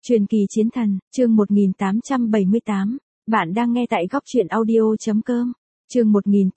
Truyền kỳ chiến thần, chương 1878. Bạn đang nghe tại góc truyện audio.com. Chương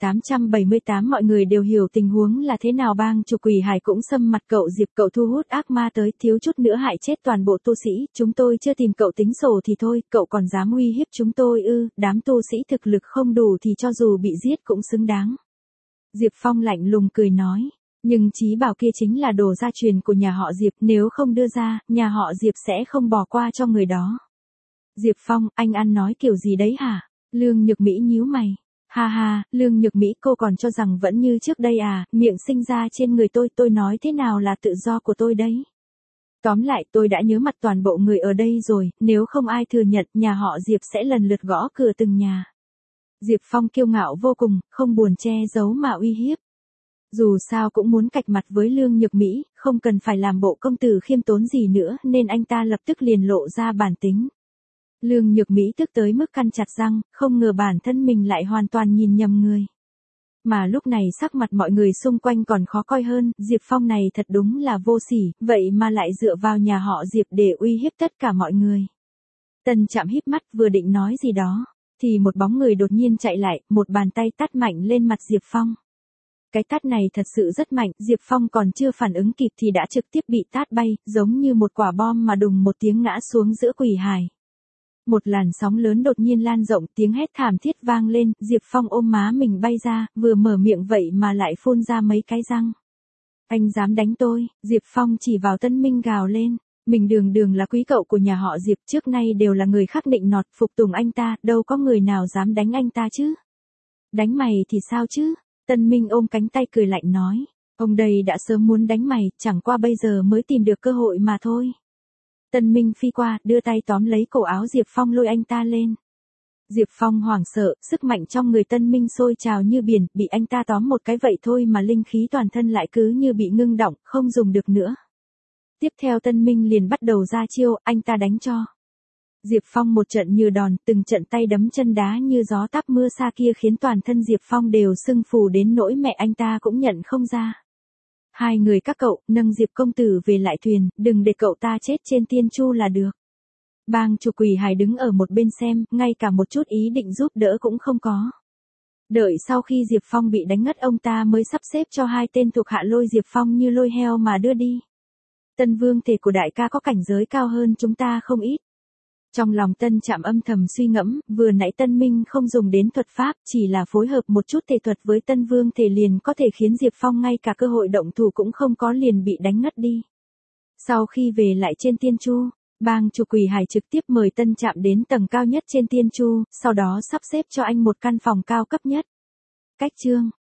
1878. Mọi người đều hiểu tình huống là thế nào. Bang chủ Quỷ Hải cũng xâm mặt cậu Diệp, cậu thu hút ác ma tới, thiếu chút nữa hại chết toàn bộ tu sĩ, chúng tôi chưa tìm cậu tính sổ thì thôi, cậu còn dám uy hiếp chúng tôi ư? Đám tu sĩ thực lực không đủ thì cho dù bị giết cũng xứng đáng. Diệp Phong lạnh lùng cười nói. Nhưng trí bảo kia chính là đồ gia truyền của nhà họ Diệp, nếu không đưa ra, nhà họ Diệp sẽ không bỏ qua cho người đó. Diệp Phong, anh ăn nói kiểu gì đấy hả? Lương Nhược Mỹ nhíu mày. Ha ha, Lương Nhược Mỹ, cô còn cho rằng vẫn như trước đây à? Miệng sinh ra trên người tôi nói thế nào là tự do của tôi đấy. Tóm lại, tôi đã nhớ mặt toàn bộ người ở đây rồi, nếu không ai thừa nhận, nhà họ Diệp sẽ lần lượt gõ cửa từng nhà. Diệp Phong kiêu ngạo vô cùng, không buồn che giấu mà uy hiếp. Dù sao cũng muốn cạch mặt với Lương Nhược Mỹ, không cần phải làm bộ công tử khiêm tốn gì nữa, nên anh ta lập tức liền lộ ra bản tính. Lương Nhược Mỹ tức tới mức căn chặt răng, không ngờ bản thân mình lại hoàn toàn nhìn nhầm người. Mà lúc này sắc mặt mọi người xung quanh còn khó coi hơn, Diệp Phong này thật đúng là vô sỉ, vậy mà lại dựa vào nhà họ Diệp để uy hiếp tất cả mọi người. Tân Trạm híp mắt vừa định nói gì đó, thì một bóng người đột nhiên chạy lại, một bàn tay tát mạnh lên mặt Diệp Phong. Cái tát này thật sự rất mạnh, Diệp Phong còn chưa phản ứng kịp thì đã trực tiếp bị tát bay, giống như một quả bom mà đùng một tiếng ngã xuống giữa Quỷ Hải. Một làn sóng lớn đột nhiên lan rộng, tiếng hét thảm thiết vang lên, Diệp Phong ôm má mình bay ra, vừa mở miệng vậy mà lại phun ra mấy cái răng. Anh dám đánh tôi? Diệp Phong chỉ vào Tân Minh gào lên. Mình đường đường là quý cậu của nhà họ Diệp, trước nay đều là người khác nịnh nọt phục tùng anh ta, đâu có người nào dám đánh anh ta chứ. Đánh mày thì sao chứ? Tân Minh ôm cánh tay cười lạnh nói. Ông đây đã sớm muốn đánh mày, chẳng qua bây giờ mới tìm được cơ hội mà thôi. Tân Minh phi qua, đưa tay tóm lấy cổ áo Diệp Phong lôi anh ta lên. Diệp Phong hoảng sợ, sức mạnh trong người Tân Minh sôi trào như biển, bị anh ta tóm một cái vậy thôi mà linh khí toàn thân lại cứ như bị ngưng đọng, không dùng được nữa. Tiếp theo Tân Minh liền bắt đầu ra chiêu, anh ta đánh cho. Diệp Phong một trận như đòn, từng trận tay đấm chân đá như gió táp mưa xa kia khiến toàn thân Diệp Phong đều sưng phù đến nỗi mẹ anh ta cũng nhận không ra. Hai người các cậu, nâng Diệp công tử về lại thuyền, đừng để cậu ta chết trên tiên chu là được. Bang chủ Quỷ Hải đứng ở một bên xem, ngay cả một chút ý định giúp đỡ cũng không có. Đợi sau khi Diệp Phong bị đánh ngất ông ta mới sắp xếp cho hai tên thuộc hạ lôi Diệp Phong như lôi heo mà đưa đi. Tân vương thể của đại ca có cảnh giới cao hơn chúng ta không ít. Trong lòng Tân Trạm âm thầm suy ngẫm, vừa nãy Tân Minh không dùng đến thuật pháp, chỉ là phối hợp một chút thể thuật với Tân Vương thể liền có thể khiến Diệp Phong ngay cả cơ hội động thủ cũng không có liền bị đánh ngất đi. Sau khi về lại trên tiên chu, bang chủ Quỷ Hải trực tiếp mời Tân Trạm đến tầng cao nhất trên tiên chu, sau đó sắp xếp cho anh một căn phòng cao cấp nhất. Cách chương